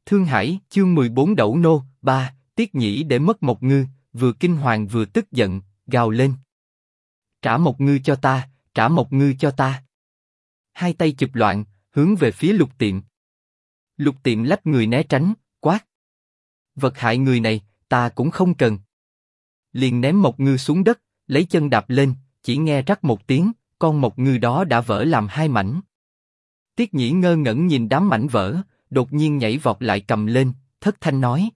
Thương Hải, chương 14 Đẩu nô, 3, Tiết Nhĩ để mất Mộc Ngư, vừa kinh hoàng vừa tức giận, gào lên. Trả Mộc Ngư cho ta, trả Mộc Ngư cho ta. Hai tay chụp loạn, hướng về phía Lục Tiệm. Lục Tiệm lách người né tránh, quát. Vật hại người này, ta cũng không cần. Liền ném Mộc Ngư xuống đất, lấy chân đạp lên, chỉ nghe rắc một tiếng, con Mộc Ngư đó đã vỡ làm hai mảnh. Tiết Nhĩ ngơ ngẩn nhìn đám mảnh vỡ, đột nhiên nhảy vọt lại cầm lên, thất thanh nói.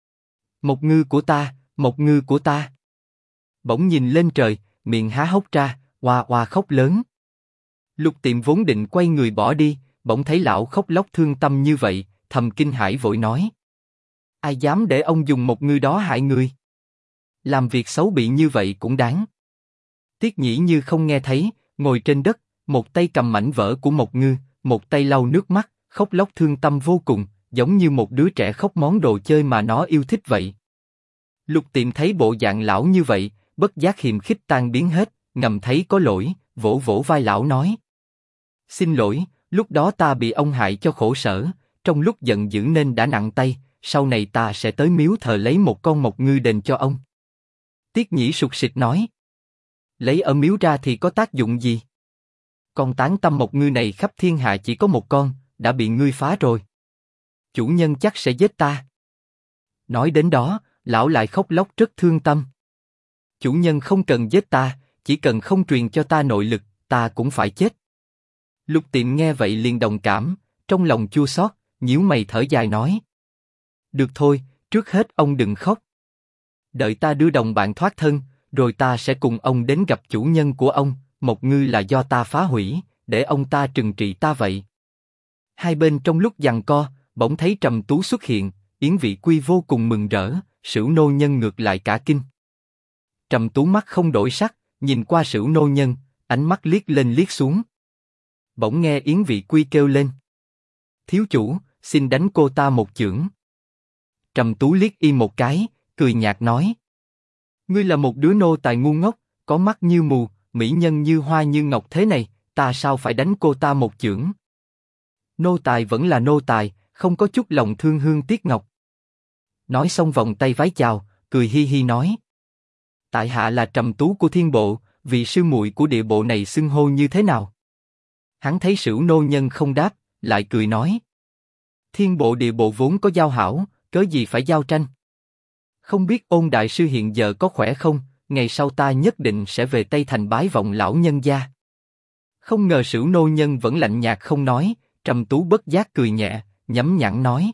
Mộc Ngư của ta, Mộc Ngư của ta. Bỗng nhìn lên trời, miệng há hốc ra, oa oa khóc lớn. Lục Tiệm vốn định quay người bỏ đi, bỗng thấy lão khóc lóc thương tâm như vậy, thầm kinh hãi vội nói. Ai dám để ông dùng Mộc Ngư đó hại người? Làm việc xấu bị như vậy cũng đáng. Tiết Nhĩ như không nghe thấy, ngồi trên đất, một tay cầm mảnh vỡ của Mộc Ngư, một tay lau nước mắt, khóc lóc thương tâm vô cùng, giống như một đứa trẻ khóc món đồ chơi mà nó yêu thích vậy. Lục Tiệm thấy bộ dạng lão như vậy, bất giác hiềm khích tan biến hết, ngầm thấy có lỗi, vỗ vỗ vai lão nói. Xin lỗi, lúc đó ta bị ông hại cho khổ sở, trong lúc giận dữ nên đã nặng tay, sau này ta sẽ tới miếu thờ lấy một con Mộc Ngư đền cho ông. Tiết Nhĩ sụt sịt nói. Lấy ở miếu ra thì có tác dụng gì? Con tán tâm Mộc Ngư này khắp thiên hạ chỉ có một con, đã bị ngươi phá rồi. Chủ nhân chắc sẽ giết ta. Nói đến đó, lão lại khóc lóc rất thương tâm. Chủ nhân không cần giết ta, chỉ cần không truyền cho ta nội lực, ta cũng phải chết. Lục Tiệm nghe vậy liền đồng cảm, trong lòng chua xót, nhíu mày thở dài nói. Được thôi, trước hết ông đừng khóc. Đợi ta đưa đồng bạn thoát thân, rồi ta sẽ cùng ông đến gặp chủ nhân của ông, Mộc Ngư là do ta phá hủy, để ông ta trừng trị ta vậy. Hai bên trong lúc giằng co, bỗng thấy Trầm Tú xuất hiện, Yến Vị Quy vô cùng mừng rỡ, Sửu nô nhân ngược lại cả kinh. Trầm Tú mắt không đổi sắc, nhìn qua Sửu nô nhân, ánh mắt liếc lên liếc xuống. Bỗng nghe Yến Vị Quy kêu lên. Thiếu chủ, xin đánh cô ta một chưởng. Trầm Tú liếc y một cái, cười nhạt nói. Ngươi là một đứa nô tài ngu ngốc, có mắt như mù, mỹ nhân như hoa như ngọc thế này, ta sao phải đánh cô ta một chưởng? Nô tài vẫn là nô tài, không có chút lòng thương hương tiếc ngọc. Nói xong vòng tay vái chào, cười hi hi nói. Tại hạ là Trầm Tú của Thiên Bộ, vị sư muội của địa bộ này xưng hô như thế nào? Hắn thấy Sửu nô nhân không đáp, lại cười nói. Thiên Bộ địa bộ vốn có giao hảo, cớ gì phải giao tranh? Không biết Ôn đại sư hiện giờ có khỏe không? Ngày sau ta nhất định sẽ về Tây Thành bái vọng lão nhân gia. Không ngờ Sửu nô nhân vẫn lạnh nhạt không nói, Trầm Tú bất giác cười nhẹ, nhắm nhẵn nói.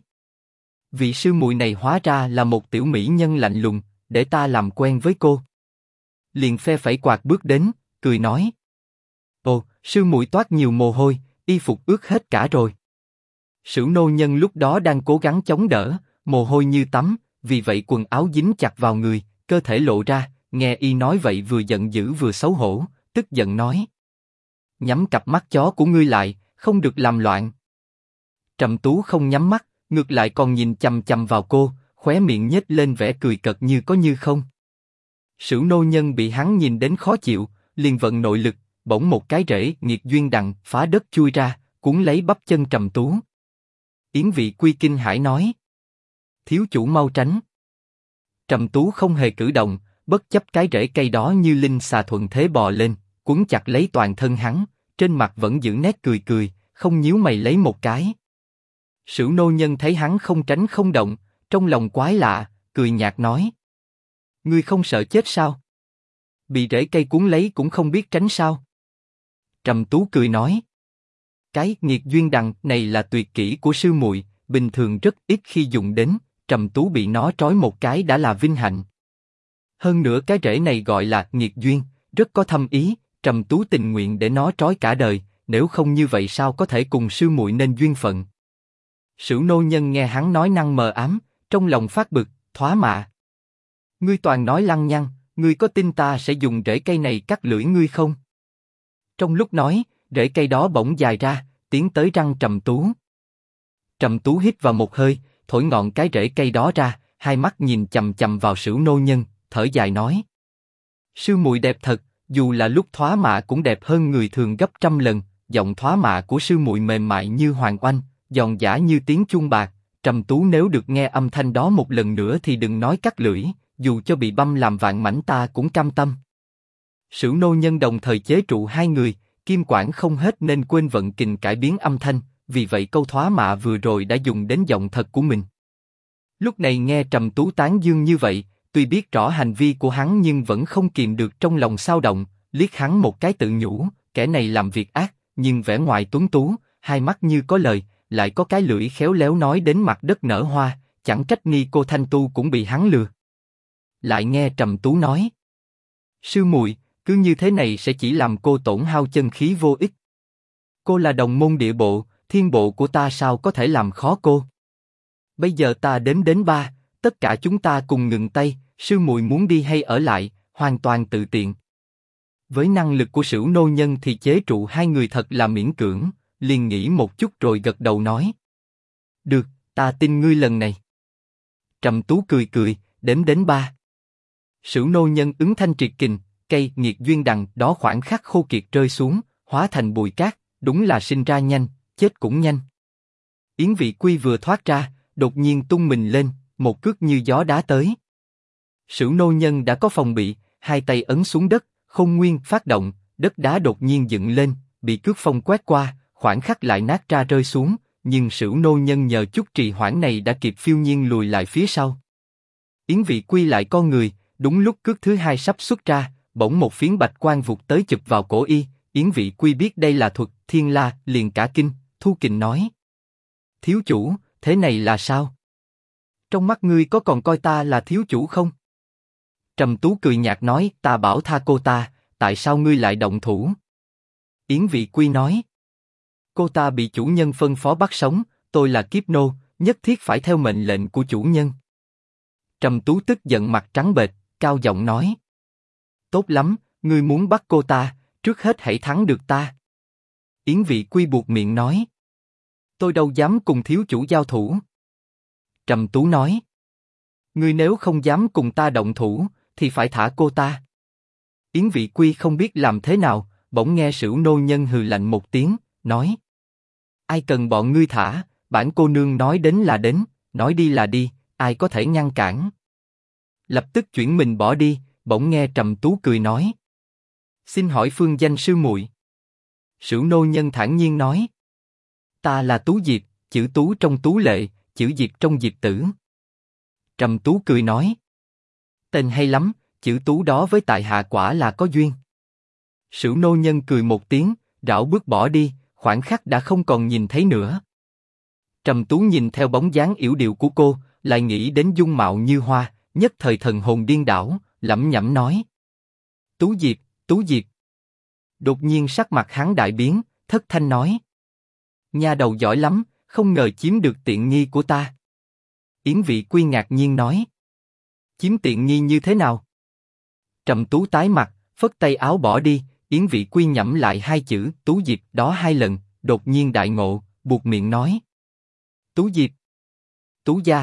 Vị sư muội này hóa ra là một tiểu mỹ nhân lạnh lùng, để ta làm quen với cô. Liền phe phẩy quạt bước đến, cười nói. Ồ, sư muội toát nhiều mồ hôi, y phục ướt hết cả rồi. Sửu nô nhân lúc đó đang cố gắng chống đỡ, mồ hôi như tắm, vì vậy quần áo dính chặt vào người, cơ thể lộ ra. Nghe y nói vậy vừa giận dữ vừa xấu hổ, tức giận nói. Nhắm cặp mắt chó của ngươi lại, không được làm loạn. Trầm Tú không nhắm mắt, ngược lại còn nhìn chằm chằm vào cô, khóe miệng nhếch lên vẻ cười cợt như có như không. Sửu nô nhân bị hắn nhìn đến khó chịu, liền vận nội lực, bỗng một cái rễ nghiệt duyên đằng phá đất chui ra, cuốn lấy bắp chân Trầm Tú. Yến Vị Quy kinh hãi nói. Thiếu chủ mau tránh. Trầm Tú không hề cử động, bất chấp cái rễ cây đó như linh xà thuận thế bò lên, quấn chặt lấy toàn thân hắn, trên mặt vẫn giữ nét cười cười, không nhíu mày lấy một cái. Sửu nô nhân thấy hắn không tránh không động, trong lòng quái lạ, cười nhạt nói. Ngươi không sợ chết sao? Bị rễ cây cuốn lấy cũng không biết tránh sao? Trầm Tú cười nói. Cái nghiệt duyên đằng này là tuyệt kỹ của sư muội, bình thường rất ít khi dùng đến, Trầm Tú bị nó trói một cái đã là vinh hạnh. Hơn nữa cái rễ này gọi là nghiệt duyên, rất có thâm ý, Trầm Tú tình nguyện để nó trói cả đời, nếu không như vậy sao có thể cùng sư muội nên duyên phận. Sửu nô nhân nghe hắn nói năng mờ ám, trong lòng phát bực, thoá mạ. Ngươi toàn nói lăng nhăng, ngươi có tin ta sẽ dùng rễ cây này cắt lưỡi ngươi không? Trong lúc nói, rễ cây đó bỗng dài ra, tiến tới răng Trầm Tú. Trầm Tú hít vào một hơi, thổi ngọn cái rễ cây đó ra, hai mắt nhìn chằm chằm vào Sửu nô nhân, thở dài nói. Sư muội đẹp thật, dù là lúc thoá mạ cũng đẹp hơn người thường gấp trăm lần. Giọng thoá mạ của sư muội mềm mại như hoàng oanh, giòn giã như tiếng chuông bạc, Trầm Tú nếu được nghe âm thanh đó một lần nữa thì đừng nói cắt lưỡi, dù cho bị băm làm vạn mảnh ta cũng cam tâm. Sửu nô nhân đồng thời chế trụ hai người, kim quản không hết nên quên vận kình cải biến âm thanh, vì vậy câu thoá mạ vừa rồi đã dùng đến giọng thật của mình. Lúc này nghe Trầm Tú tán dương như vậy, tuy biết rõ hành vi của hắn nhưng vẫn không kìm được trong lòng xao động, liếc hắn một cái tự nhủ, kẻ này làm việc ác, nhưng vẻ ngoài tuấn tú, hai mắt như có lời, lại có cái lưỡi khéo léo nói đến mặt đất nở hoa, chẳng trách Ni cô Thanh Tu cũng bị hắn lừa. Lại nghe Trầm Tú nói, sư muội, cứ như thế này sẽ chỉ làm cô tổn hao chân khí vô ích. Cô là đồng môn địa bộ, thiên bộ của ta sao có thể làm khó cô? Bây giờ ta đếm đến 3, tất cả chúng ta cùng ngừng tay, sư muội muốn đi hay ở lại, hoàn toàn tự tiện. Với năng lực của Sửu nô nhân thì chế trụ hai người thật là miễn cưỡng, liền nghĩ một chút rồi gật đầu nói. Được, ta tin ngươi lần này. Trầm Tú cười cười, đếm đến 3. Sửu nô nhân ứng thanh triệt kình, cây nghiệt duyên đằng đó khoảng khắc khô kiệt rơi xuống, hóa thành bụi cát, đúng là sinh ra nhanh, chết cũng nhanh. Yến Vị Quy vừa thoát ra, đột nhiên tung mình lên, một cước như gió đá tới. Sửu nô nhân đã có phòng bị, hai tay ấn xuống đất, Khôn Nguyên phát động, đất đá đột nhiên dựng lên, bị cước phong quét qua, khoảng khắc lại nát ra rơi xuống, nhưng Sửu nô nhân nhờ chút trì hoãn này đã kịp phiêu nhiên lùi lại phía sau. Yến Vị Quy lại con người, đúng lúc cước thứ hai sắp xuất ra, bỗng một phiến bạch quang vụt tới chụp vào cổ y. Yến Vị Quy biết đây là thuật Thiên La, liền cả kinh, thu kình nói: thiếu chủ, thế này là sao? Trong mắt ngươi có còn coi ta là thiếu chủ không? Trầm Tú cười nhạt nói: ta bảo tha cô ta, tại sao ngươi lại động thủ? Yến Vị Quy nói: cô ta bị chủ nhân phân phó bắt sống, tôi là kiếp nô, nhất thiết phải theo mệnh lệnh của chủ nhân. Trầm Tú tức giận mặt trắng bệch, cao giọng nói: tốt lắm, ngươi muốn bắt cô ta, trước hết hãy thắng được ta. Yến Vị Quy buột miệng nói: tôi đâu dám cùng thiếu chủ giao thủ. Trầm Tú nói: ngươi nếu không dám cùng ta động thủ, thì phải thả cô ta. Yến Vị Quy không biết làm thế nào, bỗng nghe Sửu nô nhân hừ lạnh một tiếng, nói: ai cần bọn ngươi thả, bản cô nương nói đến là đến, nói đi là đi, ai có thể ngăn cản. Lập tức chuyển mình bỏ đi, bỗng nghe Trầm Tú cười nói: xin hỏi phương danh sư muội. Sửu nô nhân thản nhiên nói: ta là Tú Diệp, chữ Tú trong Tú Lệ, chữ Diệp trong Diệp Tử. Trầm Tú cười nói: tên hay lắm, chữ Tú đó với tại hạ quả là có duyên. Sửu nô nhân cười một tiếng, rảo bước bỏ đi, khoảng khắc đã không còn nhìn thấy nữa. Trầm Tú nhìn theo bóng dáng yểu điệu của cô, lại nghĩ đến dung mạo như hoa, nhất thời thần hồn điên đảo, lẩm nhẩm nói: Tú Diệp, Tú Diệp. Đột nhiên sắc mặt hắn đại biến, thất thanh nói: nha đầu giỏi lắm, không ngờ chiếm được tiện nghi của ta. Yến Vị Quy ngạc nhiên nói: chiếm tiện nghi như thế nào? Trầm Tú tái mặt, phất tay áo bỏ đi. Yến Vị Quy nhẩm lại hai chữ Tú Diệp đó hai lần, đột nhiên đại ngộ, buột miệng nói: Tú Diệp, Tú gia.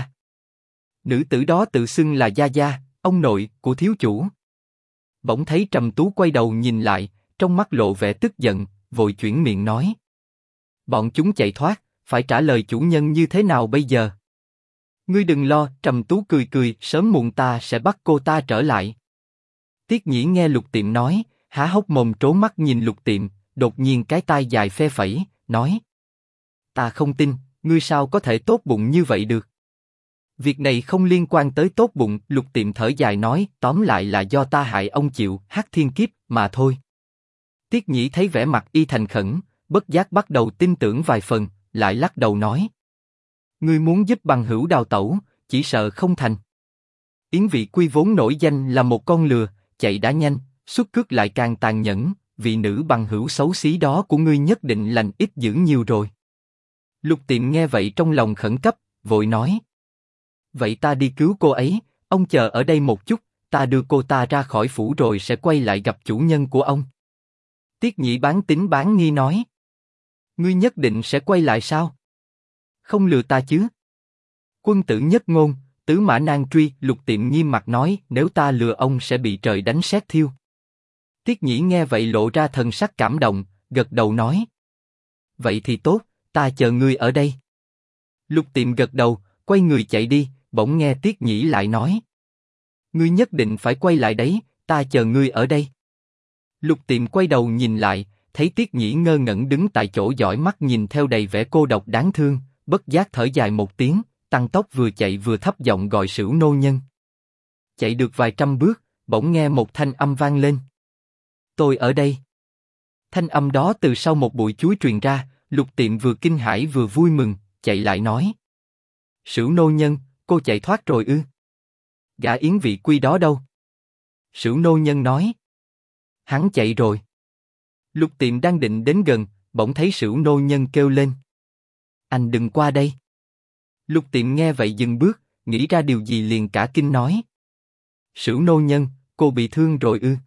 Nữ tử đó tự xưng là gia gia, ông nội của thiếu chủ. Bỗng thấy Trầm Tú quay đầu nhìn lại, trong mắt lộ vẻ tức giận, vội chuyển miệng nói: bọn chúng chạy thoát, phải trả lời chủ nhân như thế nào bây giờ? Ngươi đừng lo, Trầm Tú cười cười, sớm muộn ta sẽ bắt cô ta trở lại. Tiết Nhĩ nghe Lục Tiệm nói, há hốc mồm trố mắt nhìn Lục Tiệm, đột nhiên cái tai dài phe phẩy, nói: ta không tin, ngươi sao có thể tốt bụng như vậy được? Việc này không liên quan tới tốt bụng. Lục Tiệm thở dài nói: tóm lại là do ta hại ông chịu hắc thiên kiếp mà thôi. Tiết Nhĩ thấy vẻ mặt y thành khẩn, bất giác bắt đầu tin tưởng vài phần, lại lắc đầu nói: ngươi muốn giúp bằng hữu đào tẩu, chỉ sợ không thành. Yến Vị Quy vốn nổi danh là một con lừa, chạy đã nhanh, xuất cước lại càng tàn nhẫn, vị nữ bằng hữu xấu xí đó của ngươi nhất định lành ít dữ nhiều rồi. Lục Tiệm nghe vậy trong lòng khẩn cấp, vội nói: vậy ta đi cứu cô ấy, ông chờ ở đây một chút, ta đưa cô ta ra khỏi phủ rồi sẽ quay lại gặp chủ nhân của ông. Tiết Nhĩ bán tín bán nghi nói: ngươi nhất định sẽ quay lại sao? Không lừa ta chứ? Quân tử nhất ngôn, tứ mã nan truy. Lục Tiệm nghiêm mặt nói: nếu ta lừa ông sẽ bị trời đánh sét thiêu. Tiết Nhĩ nghe vậy lộ ra thần sắc cảm động, gật đầu nói: vậy thì tốt, ta chờ ngươi ở đây. Lục Tiệm gật đầu, quay người chạy đi, bỗng nghe Tiết Nhĩ lại nói. Ngươi nhất định phải quay lại đấy, ta chờ ngươi ở đây. Lục Tiệm quay đầu nhìn lại, thấy Tiết Nhĩ ngơ ngẩn đứng tại chỗ dõi mắt nhìn theo đầy vẻ cô độc đáng thương, bất giác thở dài một tiếng, tăng tốc vừa chạy vừa thấp giọng gọi Sửu nô nhân. Chạy được vài trăm bước, bỗng nghe một thanh âm vang lên. Tôi ở đây. Thanh âm đó từ sau một bụi chuối truyền ra, Lục Tiệm vừa kinh hãi vừa vui mừng, chạy lại nói. Sửu nô nhân, cô chạy thoát rồi ư? Gã Yến Vị Quy đó đâu? Sửu nô nhân nói. Hắn chạy rồi. Lục Tiệm đang định đến gần, bỗng thấy Sửu nô nhân kêu lên. Anh đừng qua đây. Lục Tiệm nghe vậy dừng bước, nghĩ ra điều gì liền cả kinh nói. Sửu nô nhân, cô bị thương rồi ư?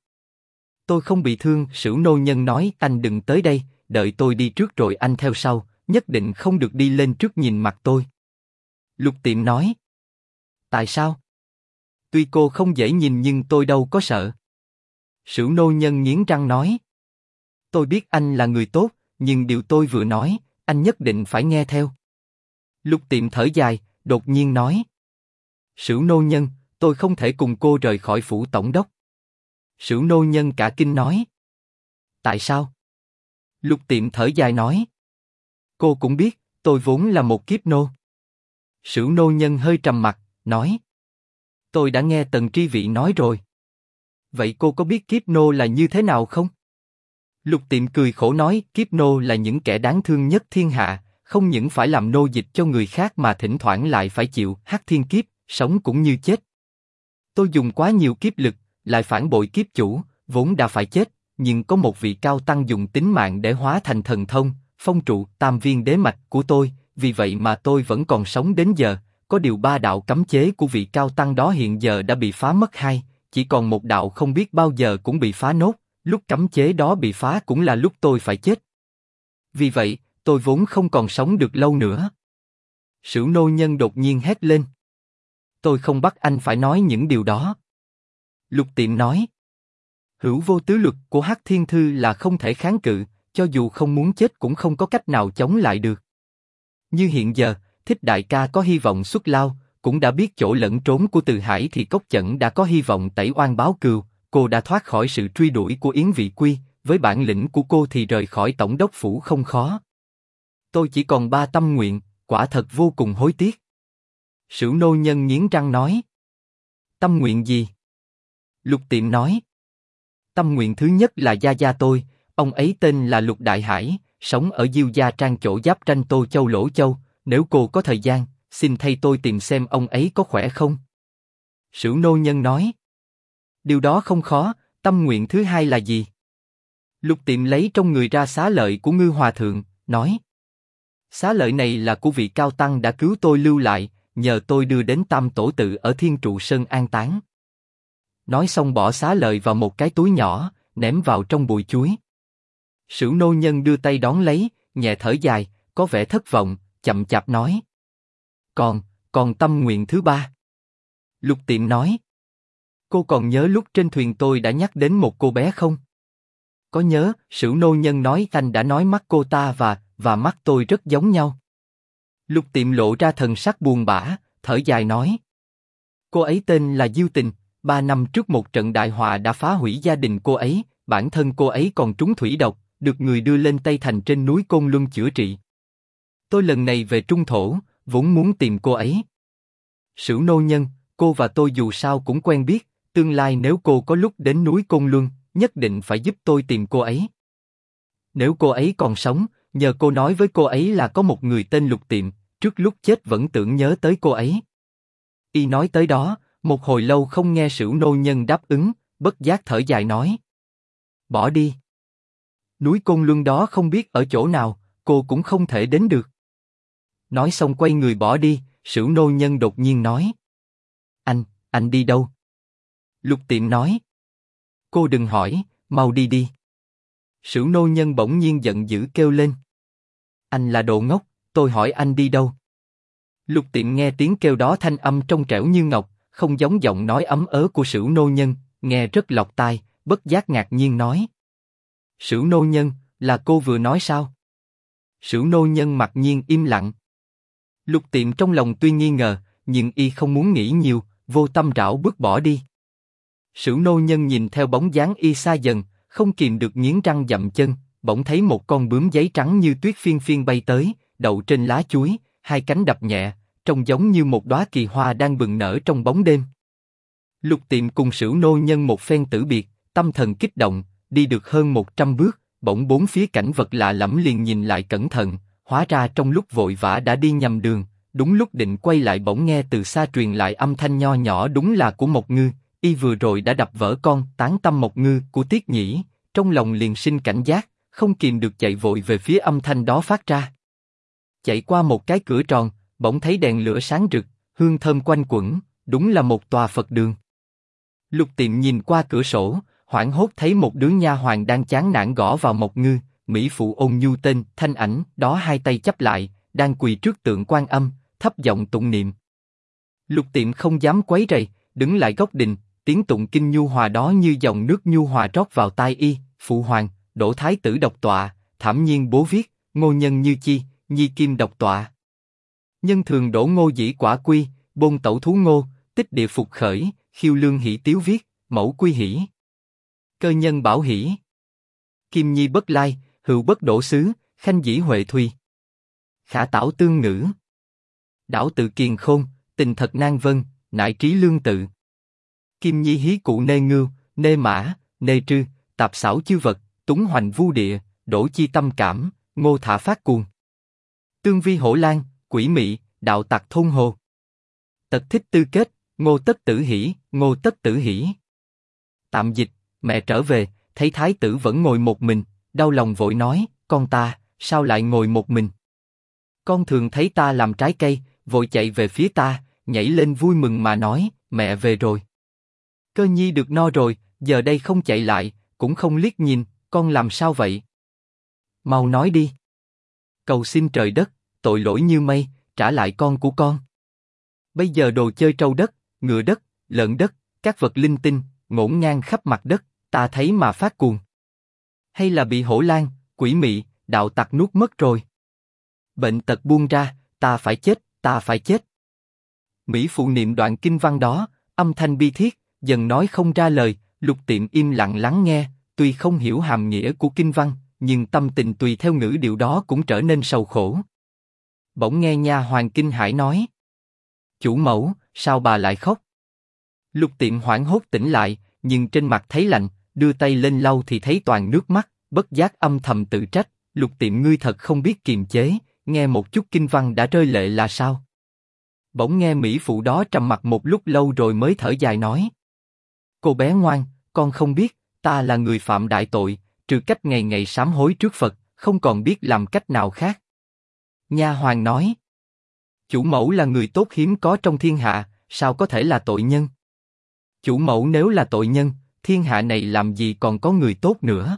Tôi không bị thương, Sửu nô nhân nói, anh đừng tới đây, đợi tôi đi trước rồi anh theo sau, nhất định không được đi lên trước nhìn mặt tôi. Lục Tiệm nói. Tại sao? Tuy cô không dễ nhìn nhưng tôi đâu có sợ. Sửu nô nhân nghiến răng nói. Tôi biết anh là người tốt, nhưng điều tôi vừa nói, anh nhất định phải nghe theo. Lục Tiệm thở dài, đột nhiên nói. Sửu nô nhân, tôi không thể cùng cô rời khỏi phủ tổng đốc. Sửu nô nhân cả kinh nói. Tại sao? Lục Tiệm thở dài nói. Cô cũng biết, tôi vốn là một kiếp nô. Sửu nô nhân hơi trầm mặt, nói. Tôi đã nghe Tần Tri Vị nói rồi. Vậy cô có biết kiếp nô là như thế nào không? Lục Tiệm cười khổ nói, kiếp nô là những kẻ đáng thương nhất thiên hạ, không những phải làm nô dịch cho người khác mà thỉnh thoảng lại phải chịu hắc thiên kiếp, sống cũng như chết. Tôi dùng quá nhiều kiếp lực, lại phản bội kiếp chủ, vốn đã phải chết, nhưng có một vị cao tăng dùng tính mạng để hóa thành thần thông, phong trụ tam viên đế mạch của tôi, vì vậy mà tôi vẫn còn sống đến giờ. Có điều 3 đạo cấm chế của vị cao tăng đó hiện giờ đã bị phá mất 2, chỉ còn một đạo không biết bao giờ cũng bị phá nốt, lúc cấm chế đó bị phá cũng là lúc tôi phải chết. Vì vậy, tôi vốn không còn sống được lâu nữa. Sửu nô nhân đột nhiên hét lên. Tôi không bắt anh phải nói những điều đó. Lục Tiệm nói. Hữu vô tứ luật của Hắc Thiên Thư là không thể kháng cự, cho dù không muốn chết cũng không có cách nào chống lại được. Như hiện giờ, Thích đại ca có hy vọng xuất lao, cũng đã biết chỗ lẫn trốn của Từ Hải thì Cốc Chẩn đã có hy vọng tẩy oan báo cừu, cô đã thoát khỏi sự truy đuổi của Yến Vị Quy, với bản lĩnh của cô thì rời khỏi tổng đốc phủ không khó. Tôi chỉ còn 3 tâm nguyện, quả thật vô cùng hối tiếc. Sửu nô nhân nghiến răng nói. Tâm nguyện gì? Lục Tiệm nói. Tâm nguyện thứ nhất là gia gia tôi, ông ấy tên là Lục Đại Hải, sống ở Diêu Gia Trang chỗ giáp ranh Tô Châu Lỗ Châu. Nếu cô có thời gian, xin thay tôi tìm xem ông ấy có khỏe không. Sửu nô nhân nói. Điều đó không khó, tâm nguyện thứ hai là gì? Lục Tiệm lấy trong người ra xá lợi của Ngư Hòa Thượng, nói. Xá lợi này là của vị cao tăng đã cứu tôi lưu lại, nhờ tôi đưa đến Tam Tổ Tự ở Thiên Trụ Sơn an táng. Nói xong bỏ xá lợi vào một cái túi nhỏ, ném vào trong bụi chuối. Sửu nô nhân đưa tay đón lấy, nhẹ thở dài, có vẻ thất vọng, chậm chạp nói. Còn tâm nguyện thứ 3. Lục Tiệm nói. Cô còn nhớ lúc trên thuyền tôi đã nhắc đến một cô bé không? Có nhớ, Sửu nô nhân nói, anh đã nói mắt cô ta và mắt tôi rất giống nhau. Lục Tiệm lộ ra thần sắc buồn bã, thở dài nói. Cô ấy tên là Diêu Tình, 3 năm trước một trận đại họa đã phá hủy gia đình cô ấy, bản thân cô ấy còn trúng thủy độc, được người đưa lên Tây Thành trên núi Côn Luân chữa trị. Tôi lần này về Trung Thổ, vốn muốn tìm cô ấy. Sửu nô nhân, cô và tôi dù sao cũng quen biết, tương lai nếu cô có lúc đến núi Côn Luân, nhất định phải giúp tôi tìm cô ấy. Nếu cô ấy còn sống, nhờ cô nói với cô ấy là có một người tên Lục Tiệm, trước lúc chết vẫn tưởng nhớ tới cô ấy. Y nói tới đó, một hồi lâu không nghe Sửu nô nhân đáp ứng, bất giác thở dài nói. Bỏ đi. Núi Côn Luân đó không biết ở chỗ nào, cô cũng không thể đến được. Nói xong quay người bỏ đi, Sửu nô nhân đột nhiên nói. Anh đi đâu? Lục Tiệm nói. Cô đừng hỏi, mau đi đi. Sửu nô nhân bỗng nhiên giận dữ kêu lên. Anh là đồ ngốc, tôi hỏi anh đi đâu? Lục Tiệm nghe tiếng kêu đó thanh âm trong trẻo như ngọc, không giống giọng nói ấm ớ của Sửu nô nhân, nghe rất lọt tai, bất giác ngạc nhiên nói. Sửu nô nhân, là cô vừa nói sao? Sửu nô nhân mặc nhiên im lặng. Lục Tiệm trong lòng tuy nghi ngờ, nhưng y không muốn nghĩ nhiều, vô tâm rảo bước bỏ đi. Sửu nô nhân nhìn theo bóng dáng y xa dần, không kìm được nghiến răng dậm chân, bỗng thấy một con bướm giấy trắng như tuyết phiên phiên bay tới, đậu trên lá chuối, hai cánh đập nhẹ, trông giống như một đóa kỳ hoa đang bừng nở trong bóng đêm. Lục Tiệm cùng Sửu nô nhân một phen tử biệt, tâm thần kích động, đi được hơn 100 bước, bỗng bốn phía cảnh vật lạ lẫm liền nhìn lại cẩn thận, hóa ra trong lúc vội vã đã đi nhầm đường, đúng lúc định quay lại bỗng nghe từ xa truyền lại âm thanh nho nhỏ đúng là của Mộc Ngư, y vừa rồi đã đập vỡ con tán tâm Mộc Ngư của Tiết Nhĩ, trong lòng liền sinh cảnh giác, không kìm được chạy vội về phía âm thanh đó phát ra. Chạy qua một cái cửa tròn, bỗng thấy đèn lửa sáng rực, hương thơm quanh quẩn, đúng là một tòa Phật đường. Lục Tiệm nhìn qua cửa sổ, hoảng hốt thấy một đứa nha hoàn đang chán nản gõ vào Mộc Ngư, mỹ phụ ôn nhu tên Thanh Ảnh, đó hai tay chắp lại, đang quỳ trước tượng Quan Âm, thấp giọng tụng niệm. Lục Tiệm không dám quấy rầy, đứng lại góc đình, tiếng tụng kinh nhu hòa đó như dòng nước nhu hòa rót vào tai y. Phụ hoàng, Đỗ Thái tử độc tọa, thảm nhiên bố viết, ngô nhân như chi, nhi kim độc tọa. Nhân thường đổ ngô dĩ quả quy, bôn tẩu thú ngô, tích địa phục khởi, khiêu lương hỷ tiếu viết, mẫu quy hỷ. Cơ nhân bảo hỷ. Kim nhi bất lai, hữu bất đổ xứ, khanh dĩ huệ thùy. Khả tảo tương ngữ. Đảo tự kiền khôn, tình thật nan vân, nại trí lương tự. Kim nhi hí cụ nê ngưu, nê mã, nê trư, tạp xảo chư vật, túng hoành vu địa, đổ chi tâm cảm, ngô thả phát cuồng. Tương vi hổ lan, quỷ mị, đạo tặc thôn hồ. Tật thích tư kết, ngô tất tử hỷ, ngô tất tử hỷ. Tạm dịch, mẹ trở về, thấy thái tử vẫn ngồi một mình, đau lòng vội nói, con ta, sao lại ngồi một mình? Con thường thấy ta làm trái cây, vội chạy về phía ta, nhảy lên vui mừng mà nói, mẹ về rồi. Cơ nhi được no rồi, giờ đây không chạy lại, cũng không liếc nhìn, con làm sao vậy? Mau nói đi. Cầu xin trời đất, tội lỗi như mây, trả lại con của con. Bây giờ đồ chơi trâu đất, ngựa đất, lợn đất, các vật linh tinh, ngổn ngang khắp mặt đất, ta thấy mà phát cuồng. Hay là bị hổ lang, quỷ mị, đạo tặc nuốt mất rồi? Bệnh tật buông ra, ta phải chết, ta phải chết. Mỹ phụ niệm đoạn kinh văn đó, âm thanh bi thiết, dần nói không ra lời. Lục Tiệm im lặng lắng nghe, tuy không hiểu hàm nghĩa của kinh văn, nhưng tâm tình tùy theo ngữ điệu đó cũng trở nên sầu khổ. Bỗng nghe nha hoàn kinh hãi nói: chủ mẫu, sao bà lại khóc? Lục Tiệm hoảng hốt tỉnh lại, nhưng trên mặt thấy lạnh, đưa tay lên lau thì thấy toàn nước mắt, bất giác âm thầm tự trách. Lục Tiệm ngươi thật không biết kiềm chế, nghe một chút kinh văn đã rơi lệ là sao? Bỗng nghe mỹ phụ đó trầm mặc một lúc lâu rồi mới thở dài nói: cô bé ngoan, con không biết, ta là người phạm đại tội, trừ cách ngày ngày sám hối trước Phật, không còn biết làm cách nào khác. Nha hoàn nói: chủ mẫu là người tốt hiếm có trong thiên hạ, sao có thể là tội nhân? Chủ mẫu nếu là tội nhân, thiên hạ này làm gì còn có người tốt nữa?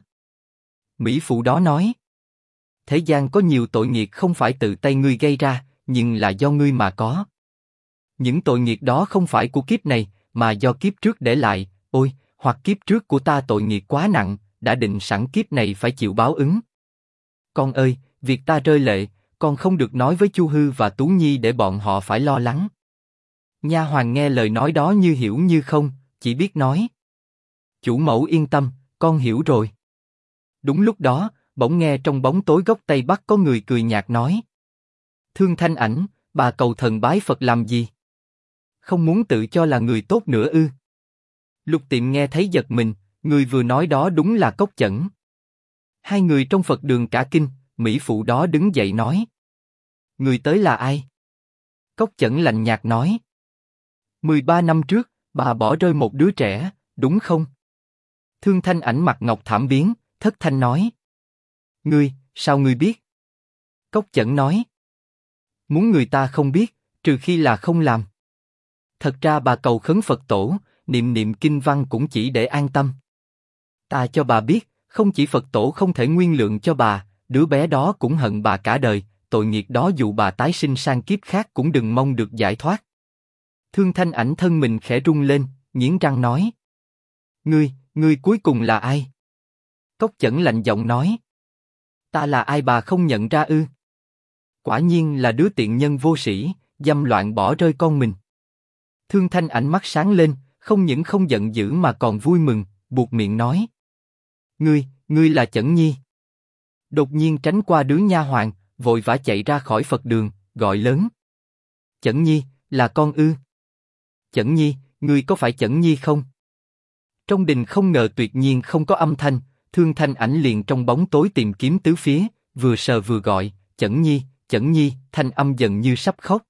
Mỹ phụ đó nói: thế gian có nhiều tội nghiệt không phải tự tay ngươi gây ra, nhưng là do ngươi mà có. Những tội nghiệt đó không phải của kiếp này, mà do kiếp trước để lại. Ôi, hoặc kiếp trước của ta tội nghiệt quá nặng, đã định sẵn kiếp này phải chịu báo ứng. Con ơi, việc ta rơi lệ, con không được nói với Chu Hư và Tú Nhi để bọn họ phải lo lắng. Nha hoàn nghe lời nói đó như hiểu như không, chỉ biết nói: chủ mẫu yên tâm, con hiểu rồi. Đúng lúc đó, bỗng nghe trong bóng tối góc Tây Bắc có người cười nhạt nói: Thương Thanh Ảnh, bà cầu thần bái Phật làm gì? Không muốn tự cho là người tốt nữa ư? Lục Tiệm nghe thấy giật mình, người vừa nói đó đúng là Cốc Chẩn. Hai người trong Phật đường cả kinh, mỹ phụ đó đứng dậy nói: người tới là ai? Cốc Chẩn lạnh nhạt nói: 13 năm trước, bà bỏ rơi một đứa trẻ, đúng không? Thương Thanh Ảnh mặt ngọc thảm biến, thất thanh nói: ngươi, sao ngươi biết? Cốc Chẩn nói: muốn người ta không biết, trừ khi là không làm. Thật ra bà cầu khấn Phật tổ, niệm niệm kinh văn cũng chỉ để an tâm. Ta cho bà biết, không chỉ Phật tổ không thể nguyên lượng cho bà, đứa bé đó cũng hận bà cả đời, tội nghiệp đó dù bà tái sinh sang kiếp khác cũng đừng mong được giải thoát. Thương Thanh Ảnh thân mình khẽ rung lên, nghiến răng nói: ngươi cuối cùng là ai? Cốc Chẩn lạnh giọng nói: ta là ai bà không nhận ra ư? Quả nhiên là đứa tiện nhân vô sĩ, dâm loạn bỏ rơi con mình. Thương Thanh Ảnh mắt sáng lên, không những không giận dữ mà còn vui mừng, buột miệng nói: ngươi là Chẩn Nhi. Đột nhiên tránh qua đứa nha hoàn, vội vã chạy ra khỏi Phật đường, gọi lớn: Chẩn Nhi, là con ư? Chẩn Nhi, ngươi có phải Chẩn Nhi không? Trong đình không ngờ tuyệt nhiên không có âm thanh, Thương Thanh Ảnh liền trong bóng tối tìm kiếm tứ phía, vừa sờ vừa gọi: Chẩn Nhi, Chẩn Nhi, thanh âm dần như sắp khóc.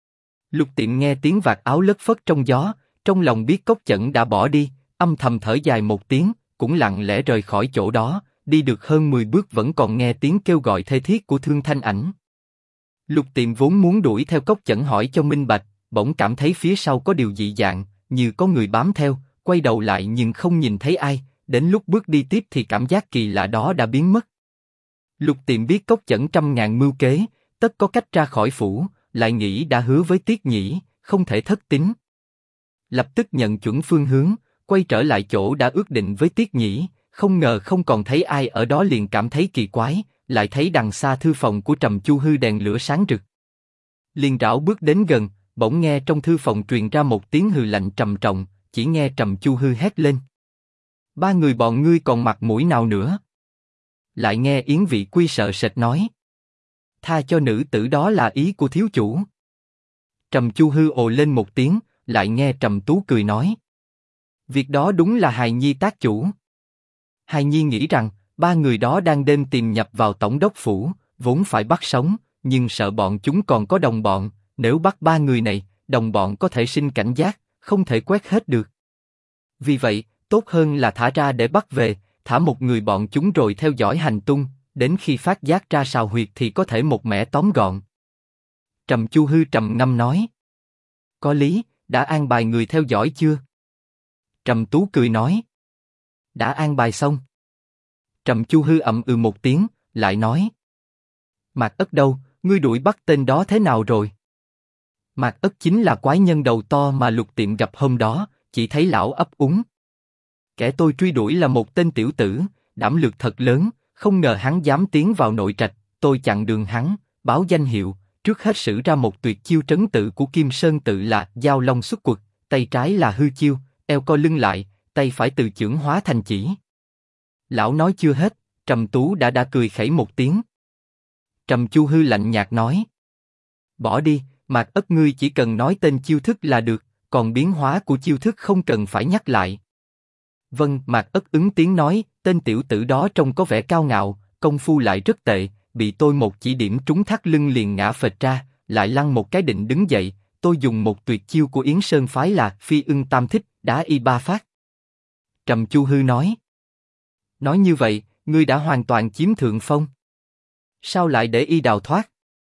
Lục Tiệm nghe tiếng vạt áo lất phất trong gió, trong lòng biết Cốc Chẩn đã bỏ đi, âm thầm thở dài một tiếng, cũng lặng lẽ rời khỏi chỗ đó, đi được hơn 10 bước vẫn còn nghe tiếng kêu gọi thê thiết của Thương Thanh Ảnh. Lục Tiệm vốn muốn đuổi theo Cốc Chẩn hỏi cho minh bạch, bỗng cảm thấy phía sau có điều dị dạng, như có người bám theo, quay đầu lại nhưng không nhìn thấy ai, đến lúc bước đi tiếp thì cảm giác kỳ lạ đó đã biến mất. Lục Tiệm biết Cốc Chẩn trăm ngàn mưu kế, tất có cách ra khỏi phủ, lại nghĩ đã hứa với Tiết Nhĩ, không thể thất tín. Lập tức nhận chuẩn phương hướng, quay trở lại chỗ đã ước định với Tiết Nhĩ, không ngờ không còn thấy ai ở đó liền cảm thấy kỳ quái, lại thấy đằng xa thư phòng của Trầm Chu Hư đèn lửa sáng rực. Liền rảo bước đến gần, bỗng nghe trong thư phòng truyền ra một tiếng hừ lạnh trầm trọng, chỉ nghe Trầm Chu Hư hét lên: Ba người bọn ngươi còn mặt mũi nào nữa? Lại nghe Yến Vị Quy sợ sệt nói: Tha cho nữ tử đó là ý của thiếu chủ. Trầm Chu Hư ồ lên một tiếng, lại nghe Trầm Tú cười nói: Việc đó đúng là hài nhi tác chủ. Hài nhi nghĩ rằng ba người đó đang đêm tìm nhập vào tổng đốc phủ, vốn phải bắt sống, nhưng sợ bọn chúng còn có đồng bọn, nếu bắt ba người này, đồng bọn có thể sinh cảnh giác, không thể quét hết được. Vì vậy, tốt hơn là thả ra để bắt về, thả một người bọn chúng rồi theo dõi hành tung, đến khi phát giác ra sào huyệt thì có thể một mẻ tóm gọn. Trầm Chu Hư trầm ngâm nói: Có lý, đã an bài người theo dõi chưa? Trầm Tú cười nói: Đã an bài xong. Trầm Chu Hư ậm ừ một tiếng, lại nói: Mạc Ất đâu, ngươi đuổi bắt tên đó thế nào rồi? Mạc Ất chính là quái nhân đầu to mà Lục Tiệm gặp hôm đó, chỉ thấy lão ấp úng. Kẻ tôi truy đuổi là một tên tiểu tử, đảm lược thật lớn, không ngờ hắn dám tiến vào nội trạch, tôi chặn đường hắn, báo danh hiệu, trước hết sử ra một tuyệt chiêu trấn tự của Kim Sơn tự là Giao Long xuất quật, tay trái là hư chiêu, eo co lưng lại, tay phải từ chưởng hóa thành chỉ. Lão nói chưa hết, Trầm Tú đã cười khẩy một tiếng. Trầm Chu Hư lạnh nhạt nói: Bỏ đi, Mạc Ất ngươi chỉ cần nói tên chiêu thức là được, còn biến hóa của chiêu thức không cần phải nhắc lại. Vâng, Mạc Ất ứng tiếng nói, tên tiểu tử đó trông có vẻ cao ngạo, công phu lại rất tệ, bị tôi một chỉ điểm trúng thắt lưng liền ngã phịch ra, lại lăn một cái định đứng dậy, tôi dùng một tuyệt chiêu của Yến Sơn phái là Phi Ưng Tam Thích, đá y ba phát. Trầm Chu Hư nói: Nói như vậy, ngươi đã hoàn toàn chiếm thượng phong. Sao lại để y đào thoát?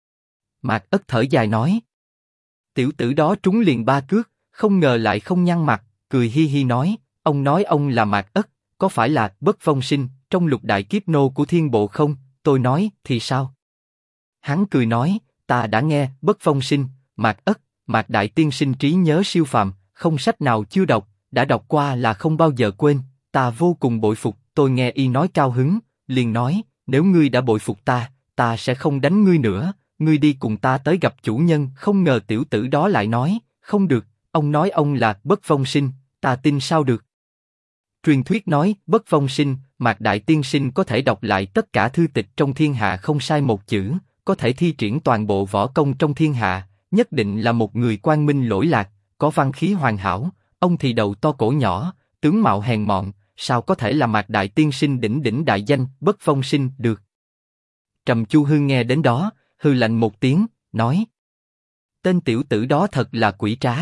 Mạc Ất thở dài nói: Tiểu tử đó trúng liền ba cước, không ngờ lại không nhăn mặt, cười hi hi nói: Ông nói ông là Mạc Ất, có phải là Bất Phong Sinh trong lục đại kiếp nô của Thiên Bộ không? Tôi nói thì sao? Hắn cười nói: Ta đã nghe Bất Phong Sinh, Mạc Ất, Mạc Đại Tiên Sinh trí nhớ siêu phàm, không sách nào chưa đọc, đã đọc qua là không bao giờ quên. Ta vô cùng bội phục. Tôi nghe y nói cao hứng, liền nói: Nếu ngươi đã bội phục ta, ta sẽ không đánh ngươi nữa. Ngươi đi cùng ta tới gặp chủ nhân. Không ngờ tiểu tử đó lại nói: Không được, ông nói ông là Bất Phong Sinh, ta tin sao được? Truyền thuyết nói Bất Phong Sinh, Mạc Đại Tiên Sinh có thể đọc lại tất cả thư tịch trong thiên hạ không sai một chữ, có thể thi triển toàn bộ võ công trong thiên hạ, nhất định là một người quang minh lỗi lạc, có văn khí hoàn hảo. Ông thì đầu to cổ nhỏ, tướng mạo hèn mọn, sao có thể là Mạc Đại Tiên Sinh đỉnh đỉnh đại danh Bất Phong Sinh được? Trầm Chu Hư nghe đến đó, hư lạnh một tiếng, nói: Tên tiểu tử đó thật là quỷ trá.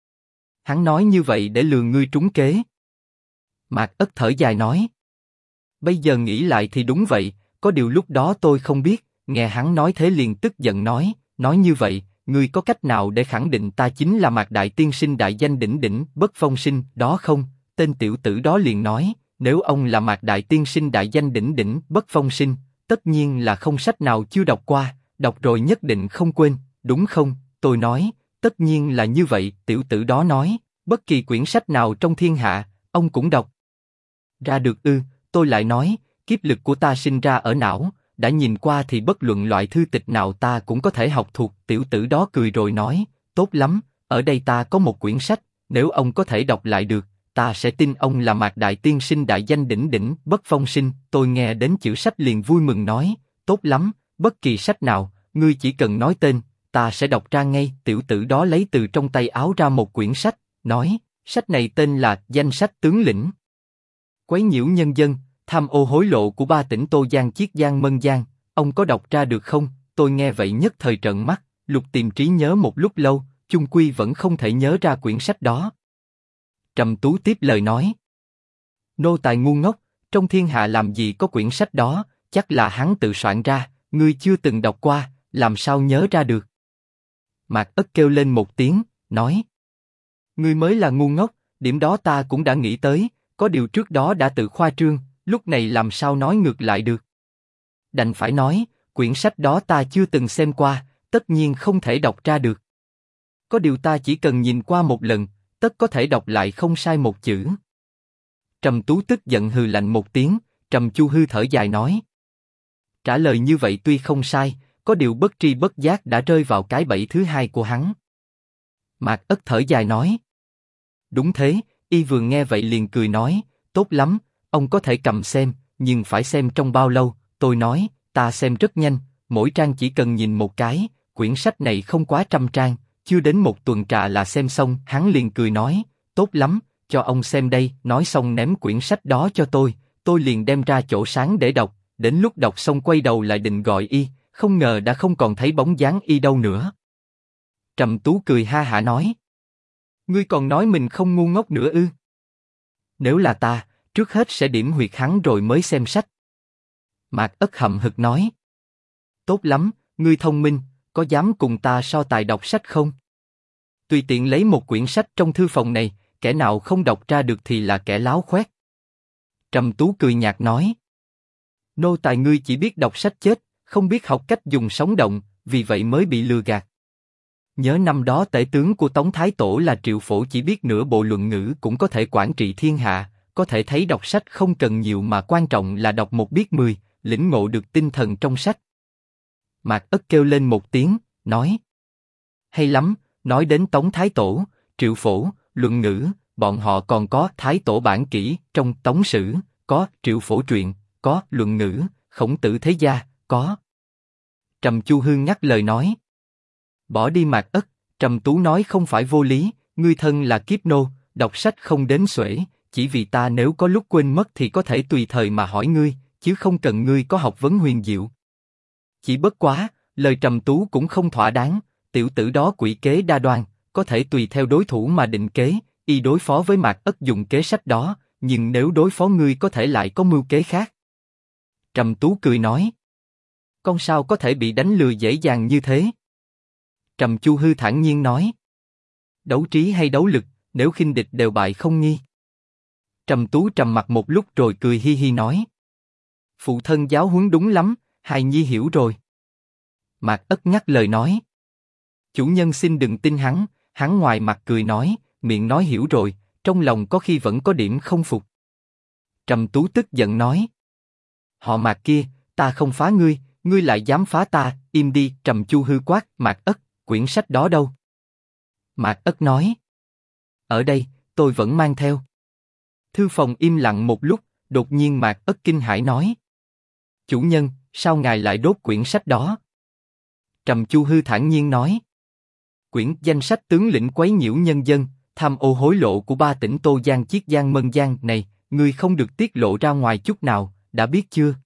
Hắn nói như vậy để lừa ngươi trúng kế. Mạc Ất thở dài nói: Bây giờ nghĩ lại thì đúng vậy, có điều lúc đó tôi không biết. Nghe hắn nói thế liền tức giận nói: Nói như vậy, ngươi có cách nào để khẳng định ta chính là Mạc Đại Tiên Sinh đại danh đỉnh đỉnh Bất Phong Sinh đó không? Tên tiểu tử đó liền nói: Nếu ông là Mạc Đại Tiên Sinh đại danh đỉnh đỉnh Bất Phong Sinh, tất nhiên là không sách nào chưa đọc qua, đọc rồi nhất định không quên, đúng không? Tôi nói: Tất nhiên là như vậy. Tiểu tử đó nói: Bất kỳ quyển sách nào trong thiên hạ, ông cũng đọc ra được ư? Tôi lại nói: Kiếp lực của ta sinh ra ở não, đã nhìn qua thì bất luận loại thư tịch nào ta cũng có thể học thuộc. Tiểu tử đó cười rồi nói, tốt lắm, ở đây ta có một quyển sách, nếu ông có thể đọc lại được, ta sẽ tin ông là Mạc Đại Tiên Sinh đại danh đỉnh đỉnh, bất phong sinh. Tôi nghe đến chữ sách liền vui mừng nói, tốt lắm, bất kỳ sách nào, ngươi chỉ cần nói tên, ta sẽ đọc ra ngay. Tiểu tử đó lấy từ trong tay áo ra một quyển sách, nói, sách này tên là Danh sách tướng lĩnh. Quấy nhiễu nhân dân, tham ô hối lộ của 3 tỉnh Tô Giang Chiết Giang Mân Giang, ông có đọc ra được không? Tôi nghe vậy nhất thời trợn mắt, lục tìm trí nhớ một lúc lâu, chung quy vẫn không thể nhớ ra quyển sách đó. Trầm Tú tiếp lời nói, nô tài ngu ngốc, trong thiên hạ làm gì có quyển sách đó, chắc là hắn tự soạn ra, ngươi chưa từng đọc qua, làm sao nhớ ra được? Mạc Ất kêu lên một tiếng, nói, ngươi mới là ngu ngốc, điểm đó ta cũng đã nghĩ tới, có điều trước đó đã tự khoa trương, lúc này làm sao nói ngược lại được? Đành phải nói, quyển sách đó ta chưa từng xem qua, tất nhiên không thể đọc ra được. Có điều ta chỉ cần nhìn qua một lần, tất có thể đọc lại không sai một chữ. Trầm Tú tức giận hừ lạnh một tiếng, Trầm Chu Hư thở dài nói, trả lời như vậy tuy không sai, có điều bất tri bất giác đã rơi vào cái bẫy thứ hai của hắn. Mạc Ất thở dài nói, đúng thế. Y vừa nghe vậy liền cười nói, tốt lắm, ông có thể cầm xem, nhưng phải xem trong bao lâu? Tôi nói, ta xem rất nhanh, mỗi trang chỉ cần nhìn một cái, quyển sách này không quá 100 trang, chưa đến một tuần trà là xem xong. Hắn liền cười nói, tốt lắm, cho ông xem đây. Nói xong ném quyển sách đó cho tôi liền đem ra chỗ sáng để đọc. Đến lúc đọc xong quay đầu lại định gọi Y, không ngờ đã không còn thấy bóng dáng Y đâu nữa. Trầm Tú cười ha hả nói, ngươi còn nói mình không ngu ngốc nữa ư? Nếu là ta, trước hết sẽ điểm huyệt hắn rồi mới xem sách. Mạc Ất hậm hực nói, tốt lắm, ngươi thông minh, có dám cùng ta so tài đọc sách không? Tùy tiện lấy một quyển sách trong thư phòng này, kẻ nào không đọc ra được thì là kẻ láo khoét. Trầm Tú cười nhạt nói, nô tài ngươi chỉ biết đọc sách chết, không biết học cách dùng sống động, vì vậy mới bị lừa gạt. Nhớ năm đó tể tướng của Tống Thái Tổ là Triệu Phổ chỉ biết nửa bộ luận ngữ cũng có thể quản trị thiên hạ, có thể thấy đọc sách không cần nhiều mà quan trọng là đọc một biết 10, lĩnh ngộ được tinh thần trong sách. Mạc Ất kêu lên một tiếng, nói, hay lắm, nói đến Tống Thái Tổ, Triệu Phổ, luận ngữ, bọn họ còn có Thái Tổ bản kỷ, trong Tống Sử, có Triệu Phổ truyện, có luận ngữ, Khổng Tử thế gia, có. Trầm Chu Hư ngắt lời nói, bỏ đi Mạc Ất. Trầm Tú nói, không phải vô lý, ngươi thân là kiếp nô, đọc sách không đến xuể, chỉ vì ta nếu có lúc quên mất thì có thể tùy thời mà hỏi ngươi, chứ không cần ngươi có học vấn huyền diệu. Chỉ bất quá, lời Trầm Tú cũng không thỏa đáng, tiểu tử đó quỷ kế đa đoan, có thể tùy theo đối thủ mà định kế. Y đối phó với Mạc Ất dùng kế sách đó, nhưng nếu đối phó ngươi có thể lại có mưu kế khác. Trầm Tú cười nói, con sao có thể bị đánh lừa dễ dàng như thế? Trầm Chu Hư thản nhiên nói, đấu trí hay đấu lực, nếu khinh địch đều bại không nghi. Trầm Tú trầm mặt một lúc rồi cười hi hi nói, phụ thân giáo huấn đúng lắm, hài nhi hiểu rồi. Mạc Ất ngắt lời nói, chủ nhân xin đừng tin hắn. Hắn ngoài mặt cười nói, miệng nói hiểu rồi, trong lòng có khi vẫn có điểm không phục. Trầm Tú tức giận nói, họ Mạc kia, ta không phá ngươi, ngươi lại dám phá ta, im đi. Trầm Chu Hư quát, Mạc Ất, quyển sách đó đâu? Mạc Ất nói, ở đây, tôi vẫn mang theo. Thư phòng im lặng một lúc, đột nhiên Mạc Ất kinh hãi nói, chủ nhân, sao ngài lại đốt quyển sách đó? Trầm Chu Hư thản nhiên nói, quyển Danh sách tướng lĩnh quấy nhiễu nhân dân, tham ô hối lộ của 3 tỉnh Tô Giang Chiết Giang Mân Giang này, ngươi không được tiết lộ ra ngoài chút nào, đã biết chưa?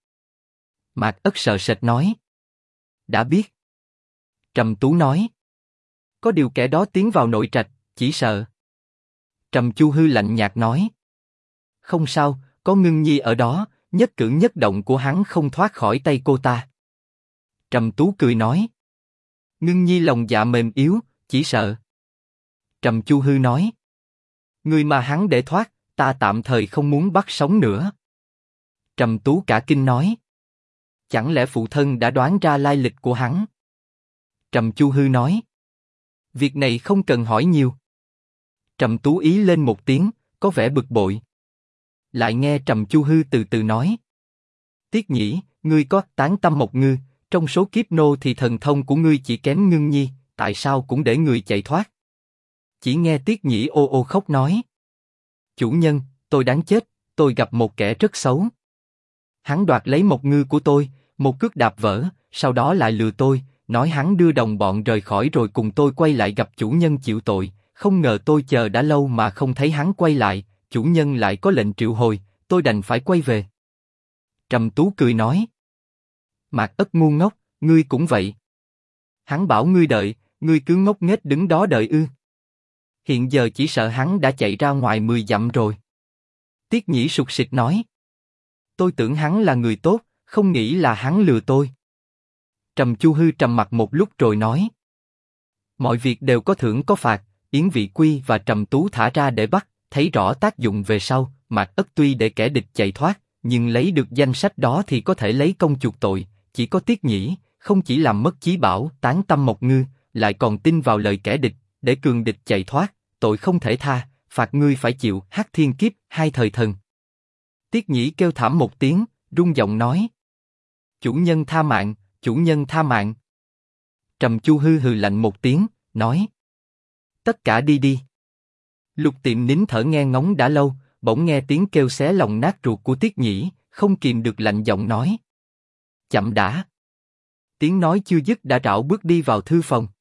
Mạc Ất sợ sệt nói, đã biết. Trầm Tú nói, có điều kẻ đó tiến vào nội trạch, chỉ sợ. Trầm Chu Hư lạnh nhạt nói, không sao, có Ngưng Nhi ở đó, nhất cử nhất động của hắn không thoát khỏi tay cô ta. Trầm Tú cười nói, Ngưng Nhi lòng dạ mềm yếu, chỉ sợ. Trầm Chu Hư nói, người mà hắn để thoát, ta tạm thời không muốn bắt sống nữa. Trầm Tú cả kinh nói, chẳng lẽ phụ thân đã đoán ra lai lịch của hắn? Trầm Chu Hư nói, việc này không cần hỏi nhiều. Trầm Tú ý lên một tiếng, có vẻ bực bội. Lại nghe Trầm Chu Hư từ từ nói, Tiết Nhĩ, ngươi có tán tâm một ngư, trong số kiếp nô thì thần thông của ngươi chỉ kém Ngưng Nhi, tại sao cũng để người chạy thoát? Chỉ nghe Tiết Nhĩ ô ô khóc nói. Chủ nhân, tôi đáng chết, tôi gặp một kẻ rất xấu. Hắn đoạt lấy một ngư của tôi, một cước đạp vỡ, sau đó lại lừa tôi, nói hắn đưa đồng bọn rời khỏi rồi cùng tôi quay lại gặp chủ nhân chịu tội, không ngờ tôi chờ đã lâu mà không thấy hắn quay lại, chủ nhân lại có lệnh triệu hồi, tôi đành phải quay về. Trầm Tú cười nói. Mạc Ất ngu ngốc, ngươi cũng vậy. Hắn bảo ngươi đợi, ngươi cứ ngốc nghếch đứng đó đợi ư? Hiện giờ chỉ sợ hắn đã chạy ra ngoài 10 dặm rồi. Tiết Nhĩ sụt sịt nói. Tôi tưởng hắn là người tốt, không nghĩ là hắn lừa tôi. Trầm Chu Hư trầm mặt một lúc rồi nói. Mọi việc đều có thưởng có phạt, Yến Vị Quy và Trầm Tú thả ra để bắt, thấy rõ tác dụng về sau, Mạc Ất tuy để kẻ địch chạy thoát, nhưng lấy được danh sách đó thì có thể lấy công chuộc tội, chỉ có Tiết Nhĩ, không chỉ làm mất chí bảo, tán tâm một ngư, lại còn tin vào lời kẻ địch, để cường địch chạy thoát, tội không thể tha, phạt ngươi phải chịu Hắc Thiên Kiếp, 2 thời thần. Tiết Nhĩ kêu thảm một tiếng, rung giọng nói. Chủ nhân tha mạng, chủ nhân tha mạng. Trầm Chu Hư hừ lạnh một tiếng, nói. Tất cả đi đi. Lục Tiệm nín thở nghe ngóng đã lâu, bỗng nghe tiếng kêu xé lòng nát ruột của Tiết Nhĩ, không kìm được lạnh giọng nói. Chậm đã. Tiếng nói chưa dứt đã rảo bước đi vào thư phòng.